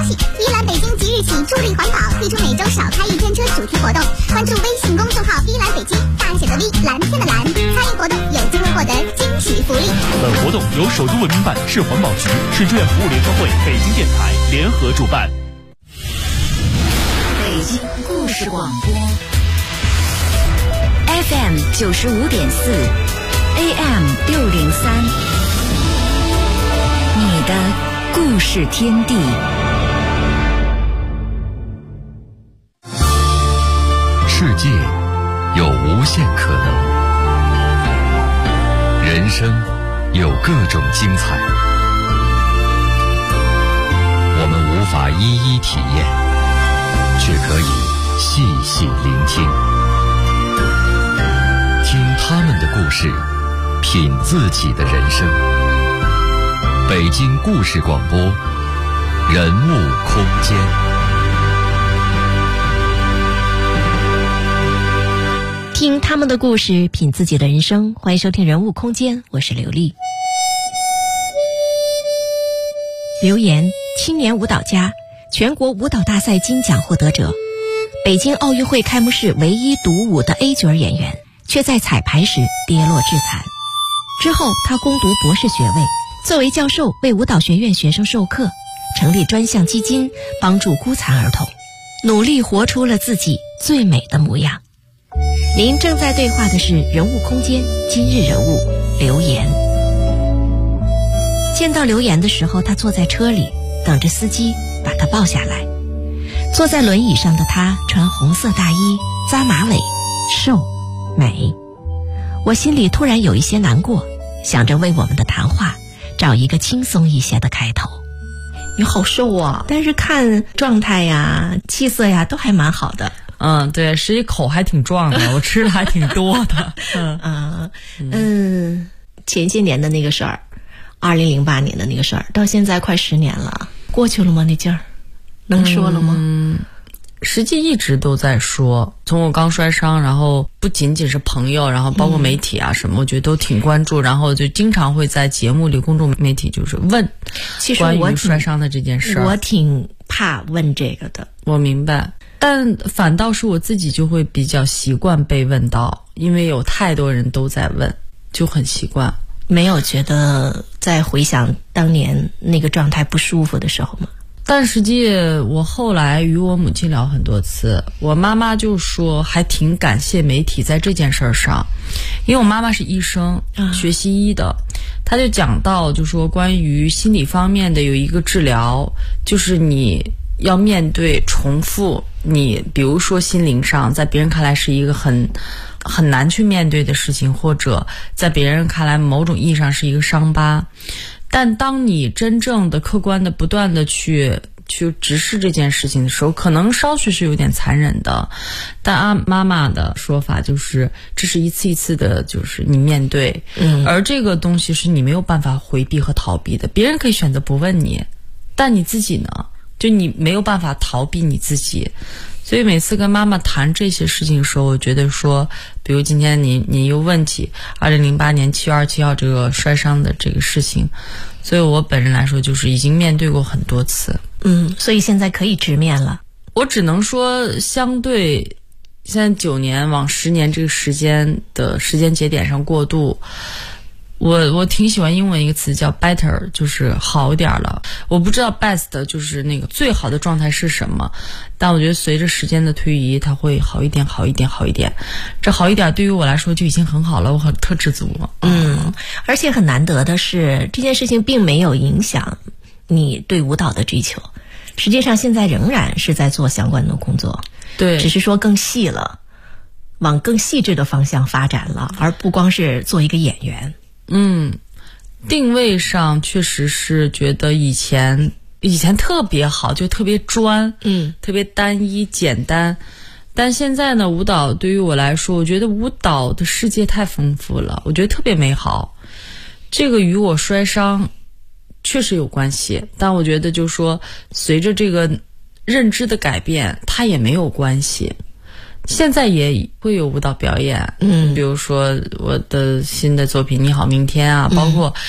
息，依兰北京即日起助力环保，推出每周少开一天车主题活动。关注微信公众号依兰北京，大写的 V， 蓝天的蓝，参与活动有机会获得惊喜福利。 本活动由首都文明办、市环保局、市志愿服务联合会、北京电台联合主办。 北京故事广播 FM 95.4 AM 603，你的故事天地。 世界有无限可能，人生有各种精彩，我们无法一一体验，却可以细细聆听，听他们的故事，品自己的人生。北京故事广播，人物空间。 听他们的故事，品自己的人生。欢迎收听人物空间，我是刘丽。刘岩，青年舞蹈家，全国舞蹈大赛金奖获得者，北京奥运会开幕式唯一独舞的 A 角演员，却在彩排时跌落致残。之后他攻读博士学位，作为教授为舞蹈学院学生授课，成立专项基金，帮助孤残儿童，努力活出了自己最美的模样。您正在对话的是人物空间今日人物刘岩。见到刘岩的时候，他坐在车里等着司机把他抱下来。坐在轮椅上的他穿红色大衣，扎马尾，瘦美。我心里突然有一些难过，想着为我们的谈话找一个轻松一些的开头。你好瘦啊，但是看状态呀气色呀都还蛮好的。 对，实际口还挺壮的，我吃的还挺多的。 前些年的那个事儿，2008年的那个事儿，到现在快10年了，过去了吗？那劲儿能说了吗？ 实际一直都在说，从我刚摔伤，然后不仅仅是朋友，然后包括媒体啊什么，我觉得都挺关注，然后就经常会在节目里公众媒体就是问关于摔伤的这件事儿。 我挺怕问这个的。 我明白，但反倒是我自己就会比较习惯被问到，因为有太多人都在问，就很习惯。 没有觉得在回想当年那个状态不舒服的时候吗？ 但实际我后来与我母亲聊很多次，我妈妈就说还挺感谢媒体在这件事上，因为我妈妈是医生，学西医的，她就讲到就说关于心理方面的有一个治疗，就是你要面对重复，你比如说心灵上在别人看来是一个很难去面对的事情，或者在别人看来某种意义上是一个伤疤，但当你真正的客观的不断的去直视这件事情的时候，可能稍许是有点残忍的，但妈妈的说法就是这是一次一次的就是你面对，而这个东西是你没有办法回避和逃避的，别人可以选择不问你，但你自己呢，就你没有办法逃避你自己。所以每次跟妈妈谈这些事情的时候，我觉得说比如今天你又问起2008年7月27号这个摔伤的这个事情，所以我本人来说就是已经面对过很多次。 所以现在可以直面了。 我只能说相对现在9年往10年这个时间节点上过渡，我挺喜欢英文一个词叫 better， 就是好一点了。我不知道 best 就是那个最好的状态是什么，但我觉得随着时间的推移，它会好一点。这好一点对于我来说就已经很好了，我很特知足了。 而且很难得的是，这件事情并没有影响你对舞蹈的追求。实际上现在仍然是在做相关的工作， 对， 只是说更细了，往更细致的方向发展了，而不光是做一个演员。 定位上确实是觉得以前特别好，就特别专，特别单一简单。但现在呢，舞蹈对于我来说，我觉得舞蹈的世界太丰富了，我觉得特别美好。这个与我摔伤确实有关系，但我觉得就是说随着这个认知的改变，它也没有关系。现在也会有舞蹈表演，比如说我的新的作品《你好明天》啊，包括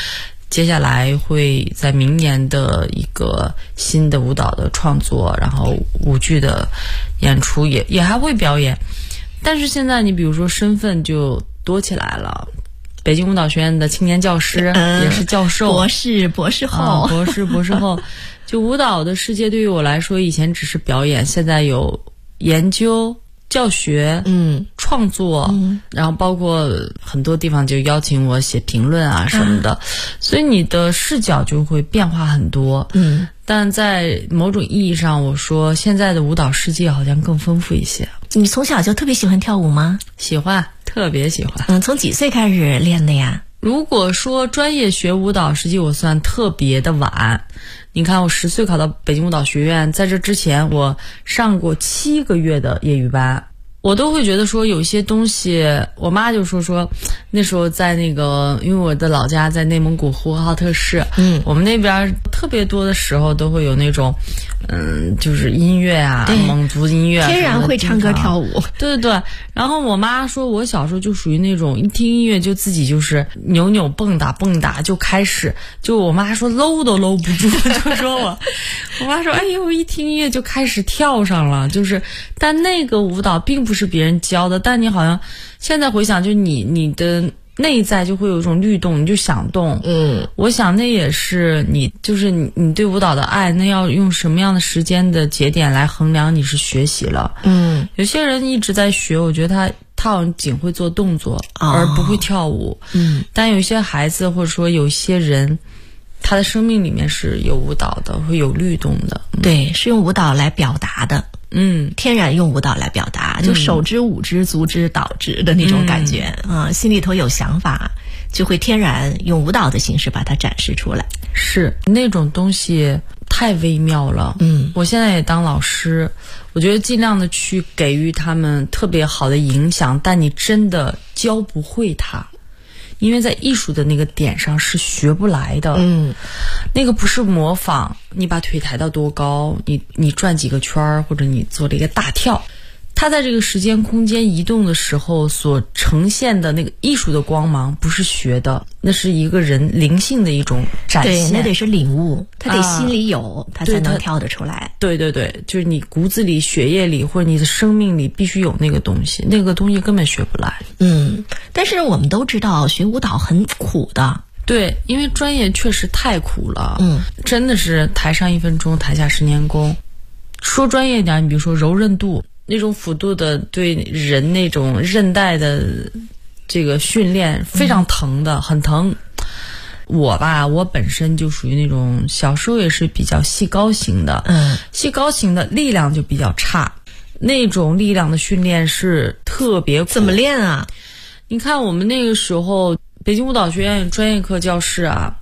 接下来会在明年的一个新的舞蹈的创作，然后舞剧的演出也还会表演。但是现在你比如说身份就多起来了，北京舞蹈学院的青年教师，也是教授， 博士后， 博士后。就舞蹈的世界对于我来说，以前只是表演，现在有研究、教学、创作，然后包括很多地方就邀请我写评论啊什么的，所以你的视角就会变化很多。但在某种意义上，我说现在的舞蹈世界好像更丰富一些。 你从小就特别喜欢跳舞吗？ 喜欢，特别喜欢。 从几岁开始练的呀？ 如果说专业学舞蹈，实际我算特别的晚。你看我10岁考到北京舞蹈学院，在这之前我上过7个月的业余班。我都会觉得说有些东西，我妈就说那时候在那个，因为我的老家在内蒙古呼和浩特市，我们那边特别多的时候都会有那种就是音乐啊，蒙族音乐， 天然会唱歌跳舞。 对。然后我妈说我小时候就属于那种一听音乐就自己就是扭扭蹦跶就开始，就我妈说搂都搂不住，就说我妈说哎呦一听音乐就开始跳上了，就是但那个舞蹈并不是别人教的，但你好像现在回想，就你的内在就会有一种律动，你就想动。我想那也是你就是你对舞蹈的爱，那要用什么样的时间的节点来衡量你是学习了。有些人一直在学，我觉得他好像仅会做动作，而不会跳舞。但有一些孩子或者说有些人，他的生命里面是有舞蹈的，会有律动的。 对，是用舞蹈来表达的。天然用舞蹈来表达，就手之舞之足之蹈之的那种感觉心里头有想法，就会天然用舞蹈的形式把它展示出来。 是那种东西太微妙了。我现在也当老师，我觉得尽量的去给予他们特别好的影响，但你真的教不会他。因为在艺术的那个点上是学不来的。那个不是模仿，你把腿抬到多高，你转几个圈，或者你做了一个大跳，它在这个时间空间移动的时候所呈现的那个艺术的光芒不是学的，那是一个人灵性的一种展现。 对，那得是领悟，他得心里有，他才能跳得出来。 对，就是你骨子里血液里或者你的生命里必须有那个东西，那个东西根本学不来。 但是我们都知道学舞蹈很苦的。 对，因为专业确实太苦了。真的是台上1分钟，台下10年功。说专业一点，你比如说柔韧度，那种幅度的对人那种韧带的这个训练非常疼的，很疼。我本身就属于那种小时候也是比较细高型的，细高型的力量就比较差，那种力量的训练是特别苦。 怎么练啊？ 你看我们那个时候北京舞蹈学院专业课教室啊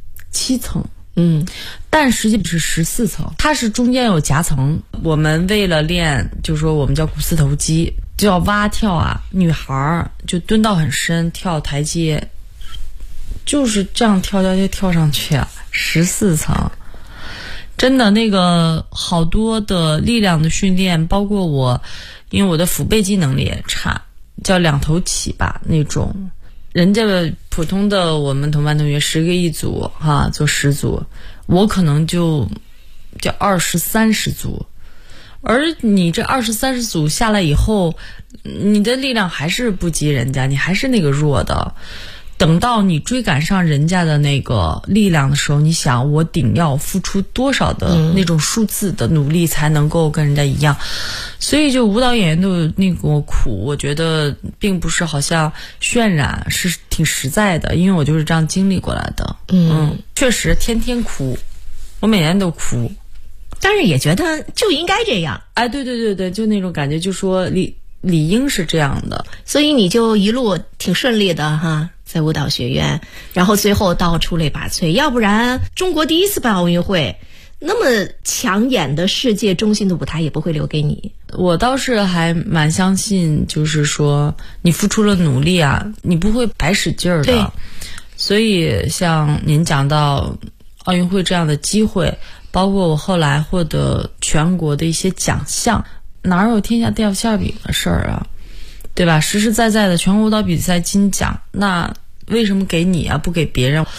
，7层，但实际是14层，它是中间有夹层。我们为了练，就是说我们叫股四头肌，就要蛙跳啊，女孩就蹲到很深，跳台阶，就是这样跳上去啊，14层。真的那个好多的力量的训练，包括我，因为我的腹背肌能力也差，叫2头起吧那种。人家普通的我们同班同学10个一组做10组，我可能就叫20、30组，而你这20、30组下来以后，你的力量还是不及人家，你还是那个弱的。等到你追赶上人家的那个力量的时候，你想我顶要付出多少的那种数字的努力才能够跟人家一样。所以就舞蹈演员的那个苦，我觉得并不是好像渲染，是挺实在的，因为我就是这样经历过来的。确实天天哭，我每年都哭， 但是也觉得就应该这样。 哎，对，就那种感觉，就说理应是这样的。 所以你就一路挺顺利的在舞蹈学院，然后最后到出类拔萃，要不然中国第一次办奥运会，那么抢眼的世界中心的舞台也不会留给你。 我倒是还蛮相信，就是说你付出了努力啊，你不会白使劲儿的。 对， 所以像您讲到奥运会这样的机会，包括我后来获得全国的一些奖项，哪有天下掉馅饼的事儿啊，对吧？实实在在的全国舞蹈比赛金奖，那为什么给你啊，不给别人？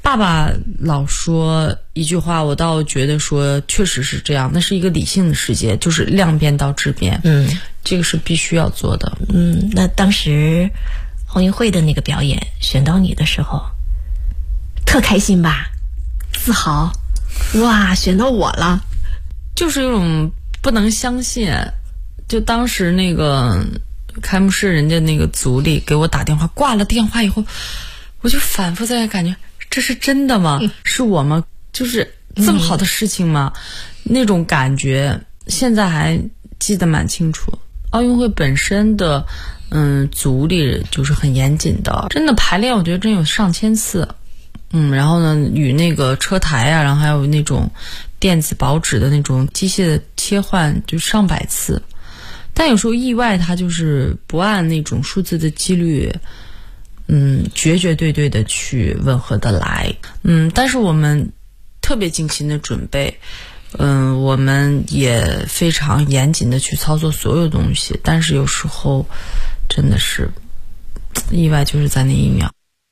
爸爸老说一句话，我倒觉得说确实是这样，那是一个理性的世界，就是量变到质变，这个是必须要做的。 那当时奥运会的那个表演选到你的时候，特开心吧？自豪，哇，选到我了， 就是有种不能相信。就当时那个开幕式，人家那个组里给我打电话，挂了电话以后，我就反复在感觉，这是真的吗？是我吗？就是这么好的事情吗？那种感觉现在还记得蛮清楚。奥运会本身的组里就是很严谨的，真的排练我觉得真有上千次。然后呢，与那个车台啊，然后还有那种电子薄纸的那种机械的切换，就上百次。但有时候意外它就是不按那种数字的几率绝对的去吻合的来。但是我们特别精心的准备，我们也非常严谨的去操作所有东西，但是有时候真的是意外，就是在那一秒。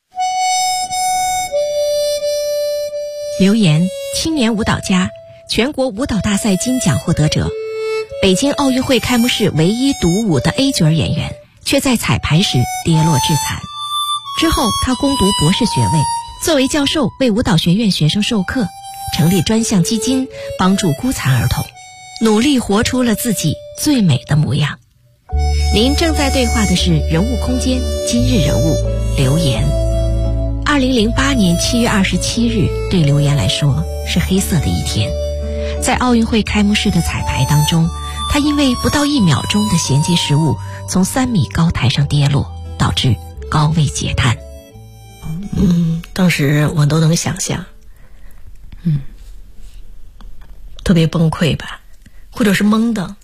留言：青年舞蹈家，全国舞蹈大赛金奖获得者，北京奥运会开幕式唯一独舞的 A 角演员，却在彩排时跌落致残。之后他攻读博士学位，作为教授为舞蹈学院学生授课，成立专项基金帮助孤残儿童，努力活出了自己最美的模样。您正在对话的是人物空间今日人物留言。2008年7月27日对留言来说是黑色的一天。在奥运会开幕式的彩排当中，他因为不到1秒钟的衔接失误，从3米高台上跌落，导致高位截瘫。当时我都能想象，特别崩溃吧，或者是懵的。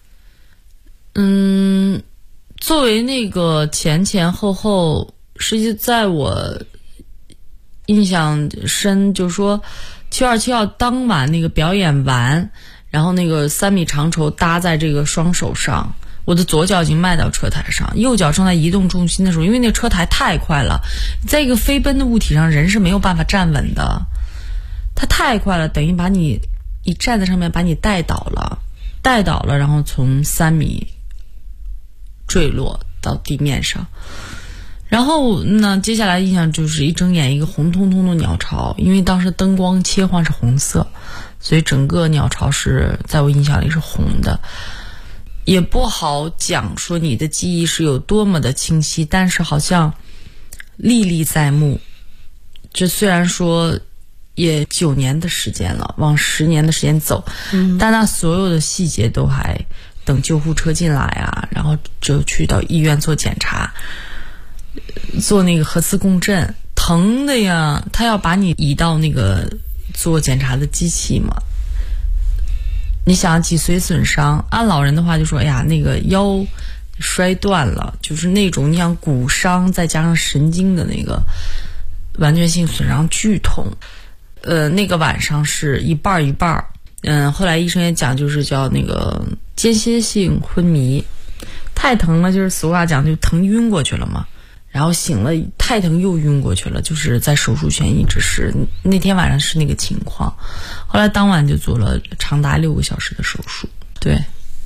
作为那个前后，实际在我印象深，就是说7月27号当晚那个表演完，然后那个3米长绸搭在这个双手上，我的左脚已经迈到车台上，右脚正在移动重心的时候，因为那个车台太快了，在一个飞奔的物体上，人是没有办法站稳的，它太快了，等于把你一站在上面把你带倒了，然后从3米坠落到地面上。然后呢，接下来印象就是一睁眼一个红彤彤的鸟巢，因为当时灯光切换是红色，所以整个鸟巢是在我印象里是红的。也不好讲说你的记忆是有多么的清晰，但是好像历历在目。这虽然说也9年的时间了，往10年的时间走，但那所有的细节都还等救护车进来啊，然后就去到医院做检查，做那个核磁共振，疼的呀，他要把你移到那个做检查的机器嘛。你想脊髓损伤，按老人的话就说，哎呀，那个腰摔断了，就是那种你想骨伤再加上神经的那个完全性损伤，剧痛。那个晚上是一半一半。后来医生也讲，就是叫那个间歇性昏迷，太疼了，就是俗话讲就疼晕过去了嘛。然后醒了，太疼又晕过去了，就是在手术权一直是那天晚上是那个情况。后来当晚就做了长达6个小时的手术。对，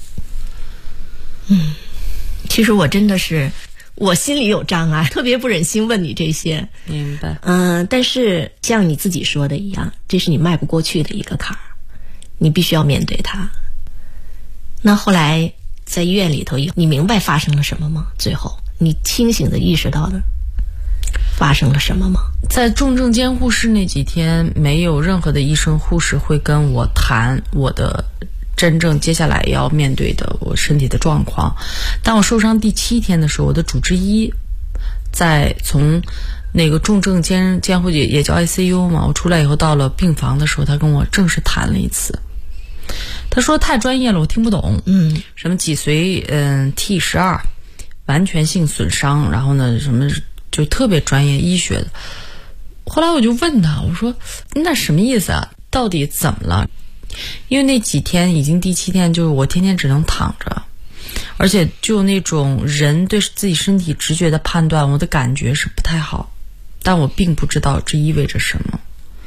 其实我真的是我心里有障碍，特别不忍心问你这些。 明白。 但是像你自己说的一样，这是你迈不过去的一个坎儿，你必须要面对它。那后来在医院里头，你明白发生了什么吗？最后你清醒地意识到的发生了什么吗？ 在重症监护室那几天，没有任何的医生护士会跟我谈我的真正接下来要面对的我身体的状况。当我受伤第7天的时候，我的主治医在从那个重症监护也叫 ICU 嘛，我出来以后到了病房的时候，他跟我正式谈了一次。他说太专业了，我听不懂。什么脊髓T12完全性损伤，然后呢什么就特别专业医学的。后来我就问他，我说那什么意思啊？到底怎么了？因为那几天已经第7天，就是我天天只能躺着，而且就那种人对自己身体直觉的判断，我的感觉是不太好，但我并不知道这意味着什么。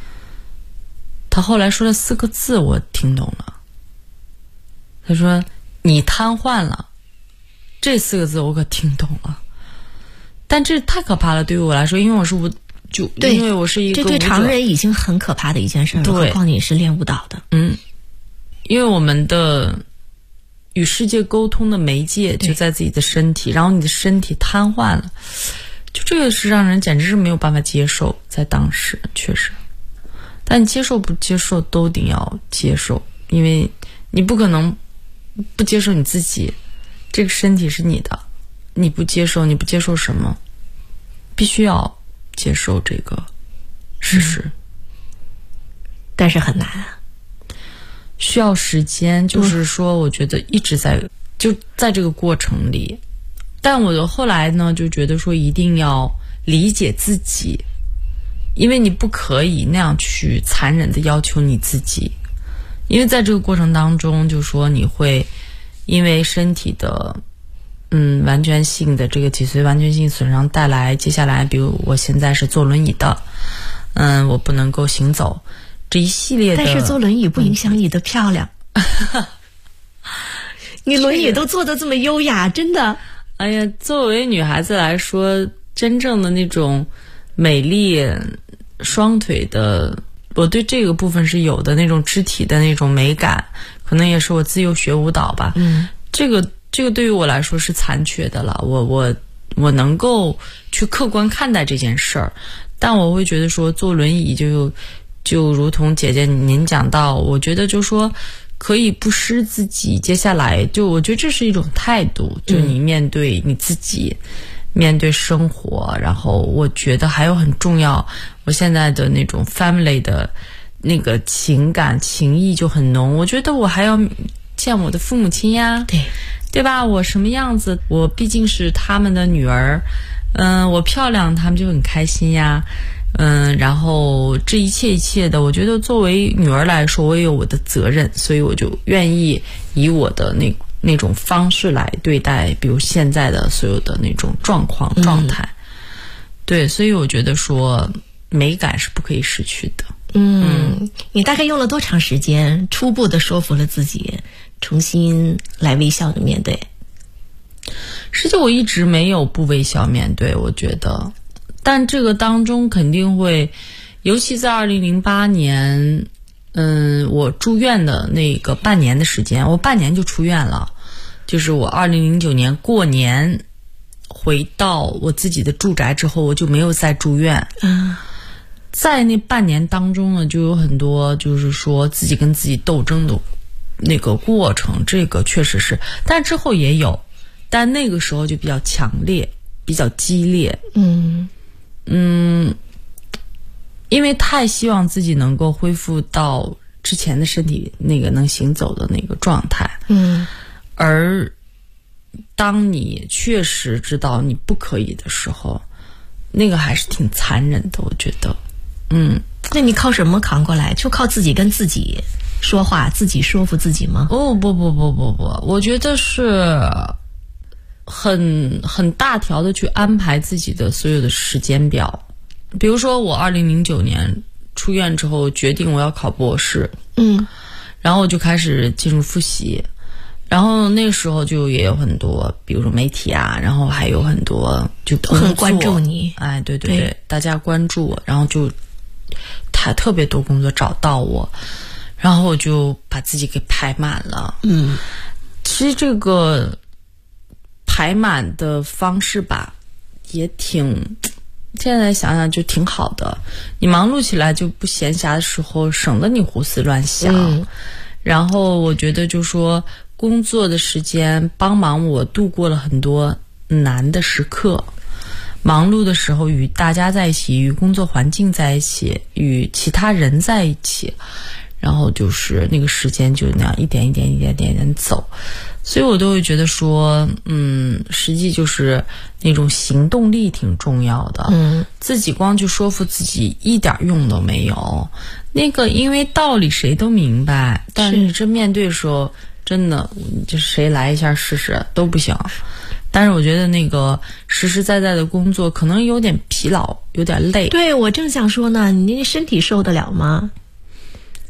他后来说了4个字，我听懂了。他说你瘫痪了，这4个字我可听懂了。但这太可怕了，对于我来说，因为我是因为我是一个这对常人已经很可怕的一件事了，何况你是练舞蹈的。 因为我们的与世界沟通的媒介就在自己的身体，然后你的身体瘫痪了，就这个是让人简直是没有办法接受，在当时确实。但你接受不接受都得要接受，因为你不可能不接受你自己，这个身体是你的，你不接受什么，必须要接受这个事实。 但是很难啊， 需要时间，就是说我觉得一直在这个过程里。但我后来呢就觉得说一定要理解自己，因为你不可以那样去残忍的要求你自己，因为在这个过程当中就说你会因为身体的完全性的这个脊髓完全性损伤带来接下来，比如我现在是坐轮椅的，我不能够行走，这一系列的。 但是坐轮椅不影响你的漂亮。你轮椅都坐得这么优雅，真的。 哎呀，作为女孩子来说，真正的那种美丽双腿的，我对这个部分是有的，那种肢体的那种美感，可能也是我自幼学舞蹈吧。这个对于我来说是残缺的了，我能够去客观看待这件事儿，但我会觉得说坐轮椅就如同姐姐您讲到，我觉得就说可以不失自己，接下来就我觉得这是一种态度，就你面对你自己，面对生活，然后我觉得还有很重要，我现在的那种 family 的那个情感情谊就很浓，我觉得我还要见我的父母亲呀，对吧？我什么样子，我毕竟是他们的女儿，我漂亮他们就很开心呀，然后这一切的，我觉得作为女儿来说，我也有我的责任，所以我就愿意以我的那种方式来对待，比如现在的所有的那种状态。对，所以我觉得说美感是不可以失去的。 你大概用了多长时间初步的说服了自己重新来微笑的面对？ 实际我一直没有不微笑面对，我觉得，但这个当中肯定会，尤其在2008年我住院的那个半年的时间，我半年就出院了，就是我2009年过年回到我自己的住宅之后，我就没有再住院。在那半年当中呢，就有很多就是说自己跟自己斗争的那个过程，这个确实是，但之后也有，但那个时候就比较强烈，比较激烈。因为太希望自己能够恢复到之前的身体那个能行走的那个状态。而当你确实知道你不可以的时候，那个还是挺残忍的，我觉得。 那你靠什么扛过来？就靠自己跟自己说话，自己说服自己吗？ 不，我觉得是很大条的去安排自己的所有的时间表。比如说我2009年出院之后决定我要考博士，然后我就开始进入复习，然后那个时候就也有很多比如说媒体啊，然后还有很多就都很关注你。 对，大家关注我，然后就特别多工作找到我，然后我就把自己给排满了。其实这个排满的方式吧也挺，现在想想就挺好的，你忙碌起来就不闲暇的时候省得你胡思乱想。然后我觉得就说工作的时间帮忙我度过了很多难的时刻，忙碌的时候与大家在一起，与工作环境在一起，与其他人在一起，然后就是那个时间就那样一点走，所以我都会觉得说实际就是那种行动力挺重要的。自己光去说服自己一点用都没有，那个因为道理谁都明白，但是你这面对的时候真的就谁来一下试试都不行。但是我觉得那个实实在在的工作可能有点疲劳，有点累。 对，我正想说呢，你那身体受得了吗？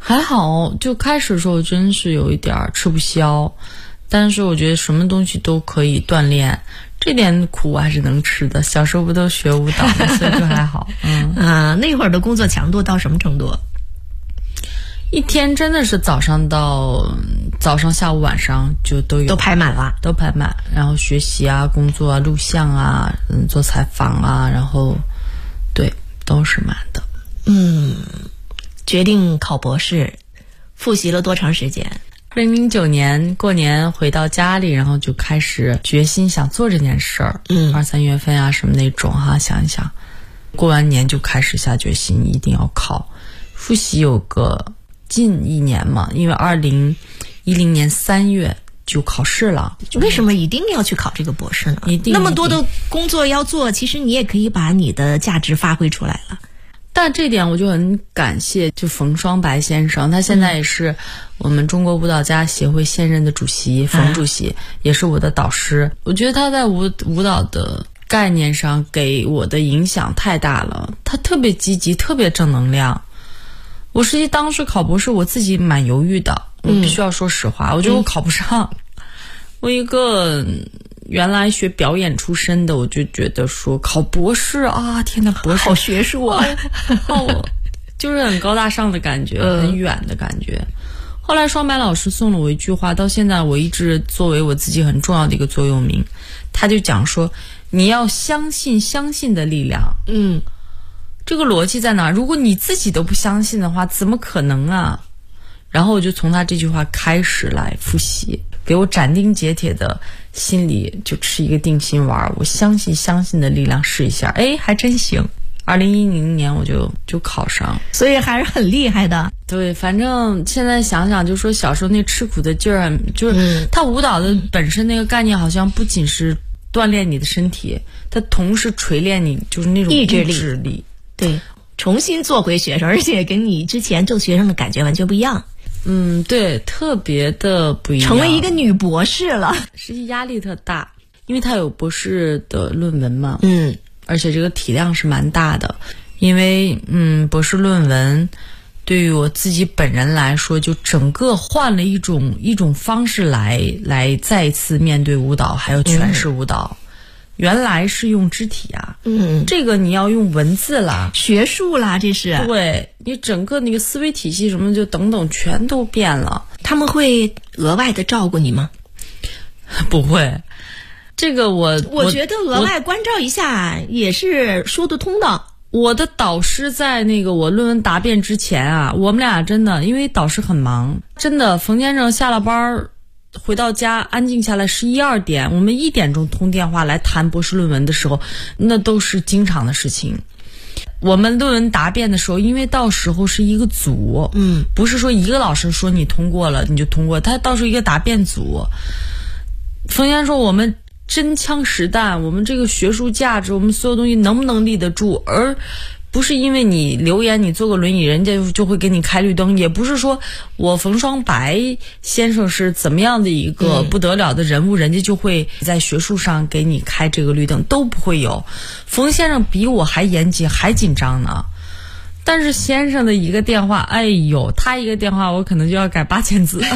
还好，就开始的时候真是有一点吃不消，但是我觉得什么东西都可以锻炼，这点苦我还是能吃的。小时候不都学舞蹈的，所以就还好。 那会儿的工作强度到什么程度？ 一天真的是早上、下午、晚上就都有， 都排满了， 都排满。然后学习啊、工作啊、录像啊、做采访啊，然后对，都是满的。 决定考博士，复习了多长时间 ？2009年过年回到家里，然后就开始决心想做这件事儿。2、3月份啊什么那种哈，想一想，过完年就开始下决心，一定要考。复习有个近1年嘛，因为2010年3月就考试了。 为什么一定要去考这个博士呢？那么多的工作要做，其实你也可以把你的价值发挥出来了。 但这点我就很感谢就冯双白先生，他现在也是我们中国舞蹈家协会现任的主席，冯主席也是我的导师。我觉得他在舞蹈的概念上给我的影响太大了，他特别积极，特别正能量。我实际当时考博士我自己蛮犹豫的，我必须要说实话，我觉得我考不上。我一个原来学表演出身的，我就觉得说考博士啊，天哪，博士好学术啊， 就是很高大上的感觉，很远的感觉。后来双白老师送了我一句话，到现在我一直作为我自己很重要的一个座右铭。他就讲说，你要相信的力量。这个逻辑在哪？如果你自己都不相信的话，怎么可能啊？然后我就从他这句话开始来复习，给我斩钉截铁的心里就吃一个定心丸，我相信的力量，试一下，还真行。2010年我就考上， 所以还是很厉害的。 对，反正现在想想，就说小时候那吃苦的劲儿，就是他舞蹈的本身那个概念，好像不仅是锻炼你的身体，它同时锤炼你就是那种意志力。对， 重新做回学生，而且跟你之前做学生的感觉完全不一样。 对，特别的不一样， 成为一个女博士了， 实际压力特大，因为她有博士的论文嘛，而且这个体量是蛮大的，因为博士论文对于我自己本人来说，就整个换了一种方式来再一次面对舞蹈，还有诠释舞蹈。原来是用肢体啊，这个你要用文字啦， 学术啦，这是对你整个那个思维体系什么就等等全都变了。 他们会额外的照顾你吗？ 不会，这个我觉得额外关照一下也是说得通的。 我的导师在那个我论文答辩之前啊，我们俩真的因为导师很忙，真的冯先生下了班回到家安静下来11、2点，我们1点钟通电话来谈博士论文的时候，那都是经常的事情。我们论文答辩的时候，因为到时候是一个组，不是说一个老师说你通过了你就通过，他到时候一个答辩组。冯先生说我们真枪实弹，我们这个学术价值，我们所有东西能不能立得住，而不是因为你留言你坐个轮椅人家就会给你开绿灯，也不是说我冯双白先生是怎么样的一个不得了的人物，人家就会在学术上给你开这个绿灯，都不会有。冯先生比我还严谨还紧张呢，但是先生的一个电话，他一个电话我可能就要改8000字。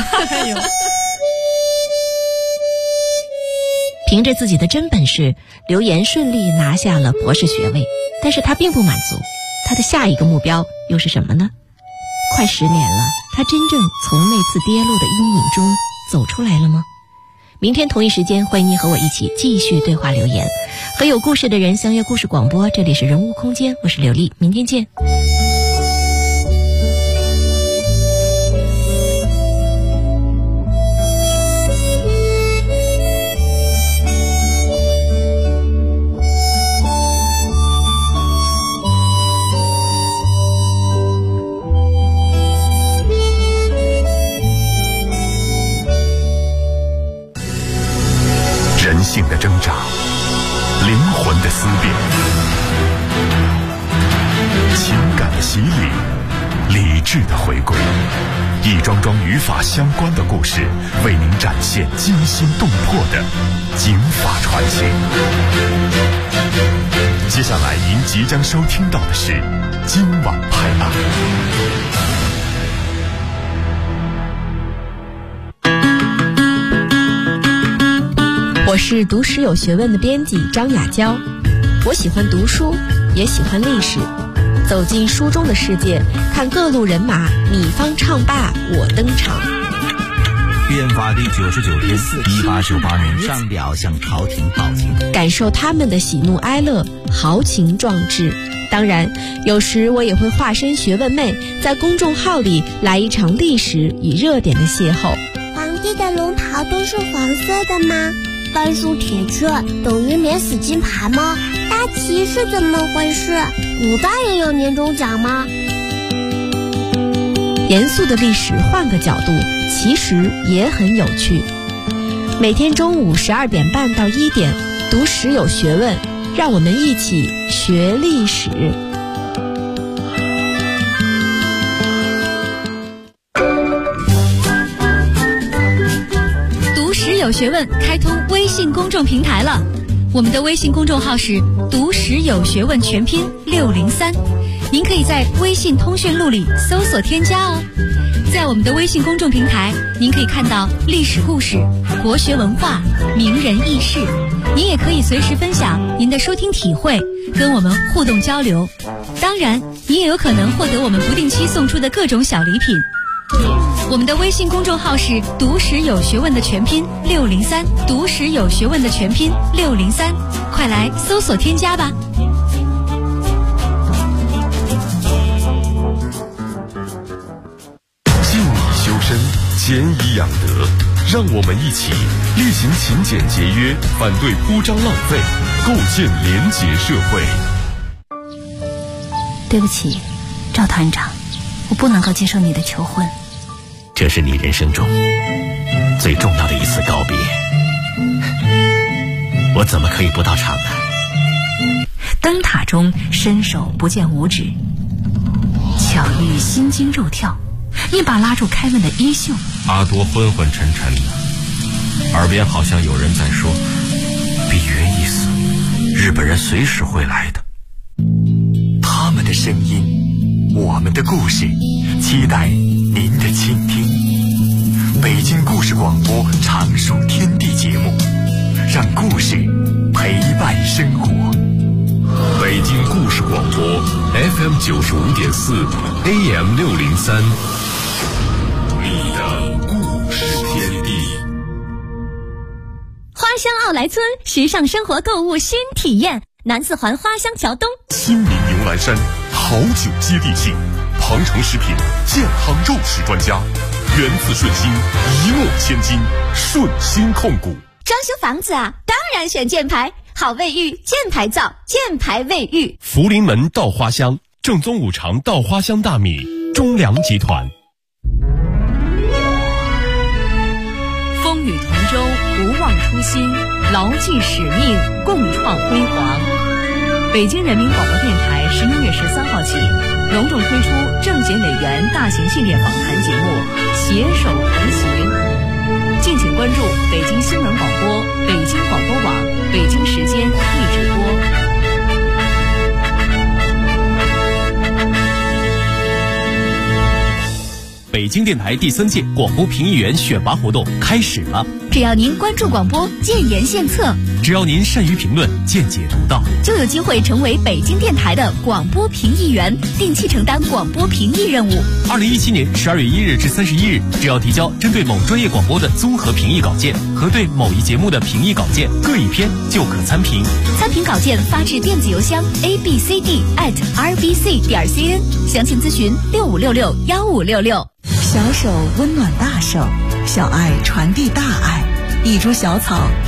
凭着自己的真本事，刘岩顺利拿下了博士学位，但是他并不满足，他的下一个目标又是什么呢？快10年了，他真正从那次跌落的阴影中走出来了吗？明天同一时间，欢迎您和我一起继续对话留言，和有故事的人相约故事广播，这里是人物空间，我是刘丽，明天见。 人性的挣扎，灵魂的思辨，情感的洗礼，理智的回归，一桩桩与法相关的故事，为您展现惊心动魄的警法传奇。接下来您即将收听到的是今晚拍案。 我是读史有学问的编辑张雅娇，我喜欢读书，也喜欢历史，走进书中的世界，看各路人马，你方唱罢我登场。 变法第99天，1898年上表向朝廷报警， 感受他们的喜怒哀乐，豪情壮志。当然，有时我也会化身学问妹，在公众号里来一场历史与热点的邂逅。 皇帝的龙袍都是黄色的吗？半数铁券等于免死金牌吗？大旗是怎么回事？古代也有年终奖吗？ 严肃的历史换个角度，其实也很有趣。每天中午12点半到1点，读史有学问，让我们一起学历史。 读史有学问开通微信公众平台了，我们的微信公众号是读史有学问全拼603，您可以在微信通讯录里搜索添加哦。在我们的微信公众平台，您可以看到历史故事、国学文化、名人轶事，您也可以随时分享您的收听体会，跟我们互动交流。当然，您也有可能获得我们不定期送出的各种小礼品。我们的微信公众号是读史有学问的全拼603，读史有学问的全拼603，快来搜索添加吧。 静以修身，俭以养德，让我们一起厉行勤俭节约，反对铺张浪费，构建廉洁社会。 对不起，赵团长，我不能够接受你的求婚。 这是你人生中最重要的一次告别，我怎么可以不到场呢？ 灯塔中伸手不见五指，巧遇心惊肉跳，一把拉住凯文的衣袖。 阿多昏昏沉沉的，耳边好像有人在说：比约一死，日本人随时会来的。 他们的声音，我们的故事，期待您的倾听。北京故事广播常数天地节目，让故事陪伴生活。 北京故事广播 FM 95.4 AM 603，你的故事天地。 花乡奥莱村时尚生活购物新体验，南四环花乡桥东， 新民牛栏山好酒接地气，庞城食品健康肉食专家，源自顺心，一诺千金，顺心控股。 装修房子啊，当然选箭牌，好卫浴，箭牌造，箭牌卫浴。 福临门稻花香，正宗五常稻花香大米，中粮集团。 风雨同舟，不忘初心，牢记使命，共创辉煌。北京人民广播电台11月13号起，隆重推出政协委员大型系列访谈节目《携手同行》，敬请关注北京新闻广播、北京广播网、北京时间一直播。 北京电台第3届广播评议员选拔活动开始了。 只要您关注广播，建言献策； 只要您善于评论，见解独到， 就有机会成为北京电台的广播评议员，定期承担广播评议任务。 2017年12月1日至31日，只要提交针对某专业广播的综合评议稿件和对某一节目的评议稿件各一篇，就可参评。 参评稿件发至电子邮箱 abcd@rbc.cn， 详情咨询65661566。 小手温暖大手，小爱传递大爱，一株小草